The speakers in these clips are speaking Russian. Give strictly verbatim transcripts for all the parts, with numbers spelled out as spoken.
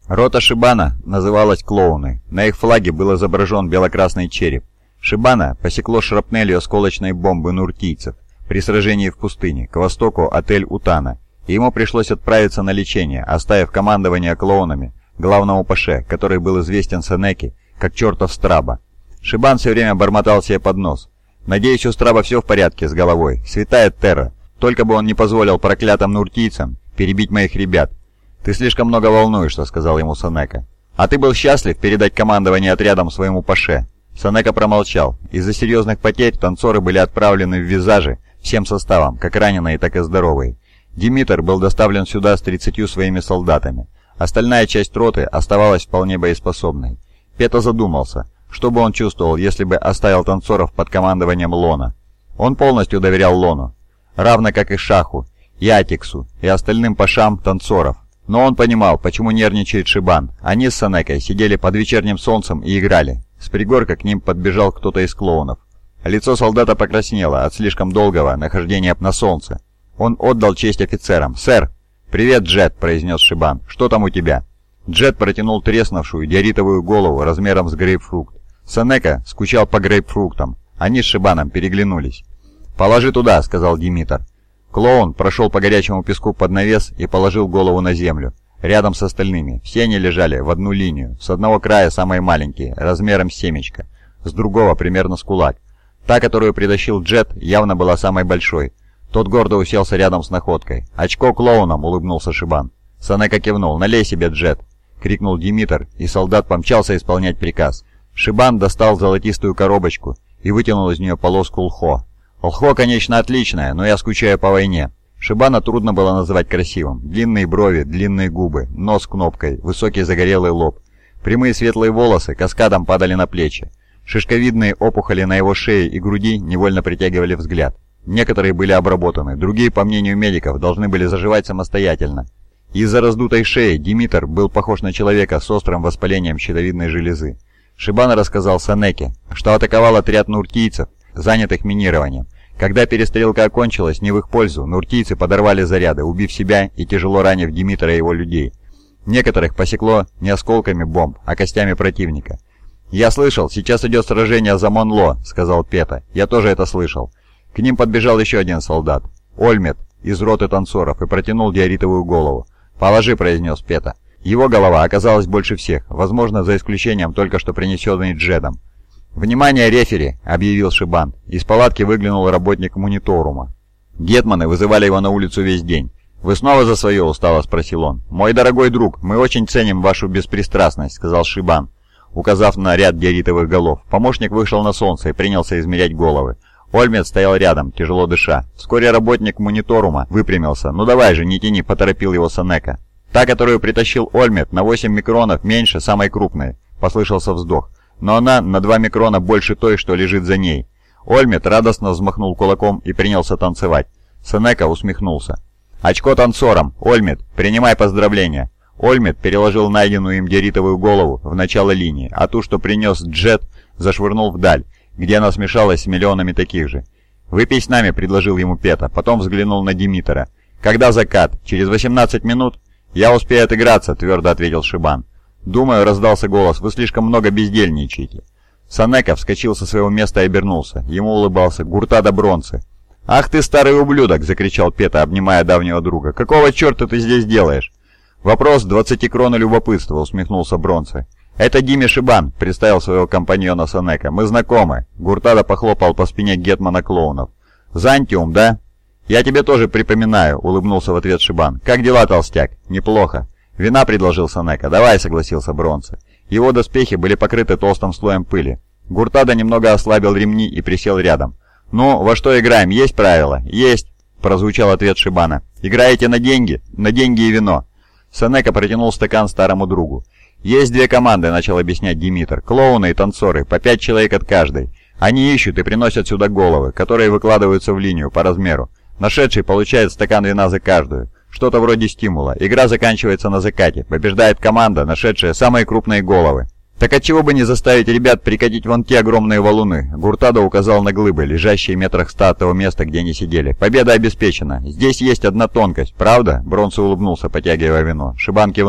Рота Шибана называлась «Клоуны». На их флаге был изображен бело-красный череп. Шибана посекло шрапнелью осколочной бомбы нуртийцев при сражении в пустыне, к востоку от Эль-Утана, и ему пришлось отправиться на лечение, оставив командование клоунами главному паше, который был известен Сенеке как чертов Страба. Шибан все время бормотал себе под нос. «Надеюсь, у Страба все в порядке с головой. Святая Терра. Только бы он не позволил проклятым нуртийцам перебить моих ребят». «Ты слишком много волнуешься», — сказал ему Сенека. «А ты был счастлив передать командование отрядом своему паше?» Сенека промолчал. Из-за серьезных потерь танцоры были отправлены в визажи всем составом, как раненые, так и здоровые. Димитр был доставлен сюда с тридцатью своими солдатами. Остальная часть роты оставалась вполне боеспособной. Пета задумался, что бы он чувствовал, если бы оставил танцоров под командованием Лона. Он полностью доверял Лону, равно как и Шаху, и Атиксу, и остальным пашам танцоров. Но он понимал, почему нервничает Шибан. Они с Сенекой сидели под вечерним солнцем и играли. С пригорка к ним подбежал кто-то из клоунов. Лицо солдата покраснело от слишком долгого нахождения на солнце. Он отдал честь офицерам. «Сэр!» «Привет, Джет!» – произнес Шибан. «Что там у тебя?» Джет протянул треснувшую диоритовую голову размером с грейпфрукт. Сенека скучал по грейпфруктам. Они с Шибаном переглянулись. «Положи туда», — сказал Димитр. Клоун прошел по горячему песку под навес и положил голову на землю, рядом с остальными. Все они лежали в одну линию. С одного края самые маленькие, размером с семечко, с другого примерно с кулак. Та, которую притащил Джет, явно была самой большой. Тот гордо уселся рядом с находкой. «Очко клоунам!» — улыбнулся Шибан. Сенека кивнул. «Налей себе, Джет!» — крикнул Димитр, и солдат помчался исполнять приказ. Шибан достал золотистую коробочку и вытянул из нее полоску лхо. «Лхо, конечно, отличное, но я скучаю по войне». Шибана трудно было называть красивым. Длинные брови, длинные губы, нос кнопкой, высокий загорелый лоб. Прямые светлые волосы каскадом падали на плечи. Шишковидные опухоли на его шее и груди невольно притягивали взгляд. Некоторые были обработаны, другие, по мнению медиков, должны были заживать самостоятельно. Из-за раздутой шеи Димитр был похож на человека с острым воспалением щитовидной железы. Шибан рассказал Сенеке, что атаковал отряд нуртийцев, занятых минированием. Когда перестрелка окончилась не в их пользу, нуртийцы подорвали заряды, убив себя и тяжело ранив Димитра и его людей. Некоторых посекло не осколками бомб, а костями противника. «Я слышал, сейчас идет сражение за Монло», — сказал Пета. «Я тоже это слышал». К ним подбежал еще один солдат, Ольмет, из роты танцоров, и протянул диоритовую голову. «Положи», — произнес Пета. Его голова оказалась больше всех, возможно, за исключением только что принесенной Джедом. «Внимание, рефери!» — объявил Шибан. Из палатки выглянул работник мониторума. Гетманы вызывали его на улицу весь день. «Вы снова за свое?» — устало спросил он. «Мой дорогой друг, мы очень ценим вашу беспристрастность», — сказал Шибан, указав на ряд диоритовых голов. Помощник вышел на солнце и принялся измерять головы. Ольмет стоял рядом, тяжело дыша. Вскоре работник мониторума выпрямился. «Ну давай же, не тяни», — поторопил его Сенека. «Та, которую притащил Ольмет, на восемь микронов меньше самой крупной», — послышался вздох. «Но она на два микрона больше той, что лежит за ней». Ольмет радостно взмахнул кулаком и принялся танцевать. Сенека усмехнулся. «Очко танцорам! Ольмет, принимай поздравления!» Ольмет переложил найденную им диоритовую голову в начало линии, а ту, что принес Джет, зашвырнул вдаль, где она смешалась с миллионами таких же. «Выпей с нами», — предложил ему Пета, потом взглянул на Димитра. «Когда закат? Через восемнадцать минут?» «Я успею отыграться», — твердо ответил Шибан. «Думаю», — раздался голос, — «вы слишком много бездельничаете». Сенека вскочил со своего места и обернулся. Ему улыбался Гуртадо Бронце. «Ах ты, старый ублюдок!» — закричал Пета, обнимая давнего друга. «Какого черта ты здесь делаешь?» «Вопрос двадцати крон любопытства», — усмехнулся Бронце. «Это Диме Шибан», — представил своего компаньона Сенека. «Мы знакомы». Гуртадо похлопал по спине гетмана клоунов. «Зантиум, да?» «Я тебе тоже припоминаю», — улыбнулся в ответ Шибан. «Как дела, толстяк?» «Неплохо». «Вина», — предложил Сенека. «Давай», — согласился Бронце. Его доспехи были покрыты толстым слоем пыли. Гуртадо немного ослабил ремни и присел рядом. «Ну, во что играем? Есть правила?» «Есть», — прозвучал ответ Шибана. «Играете на деньги?» «На деньги и вино». Сенека протянул стакан старому другу. «Есть две команды», — начал объяснять Димитр. «Клоуны и танцоры, по пять человек от каждой. Они ищут и приносят сюда головы, которые выкладываются в линию по размеру. Нашедший получает стакан вина за каждую. Что-то вроде стимула. Игра заканчивается на закате. Побеждает команда, нашедшая самые крупные головы». «Так отчего бы не заставить ребят прикатить вон те огромные валуны?» Гуртадо указал на глыбы, лежащие метрах ста от того места, где они сидели. «Победа обеспечена. Здесь есть одна тонкость, правда?» Бронце улыбнулся, потягивая вино. Шибан кивнул.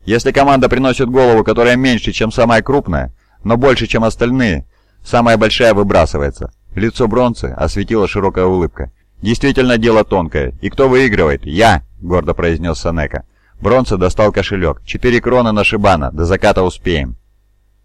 Если команда приносит голову, которая меньше, чем самая крупная, но больше, чем остальные, самая большая выбрасывается». Лицо Бронцы осветила широкая улыбка. «Действительно дело тонкое. И кто выигрывает?» «Я!» — гордо произнес Сенека. Бронца достал кошелек. «Четыре кроны на Шибана. До заката успеем».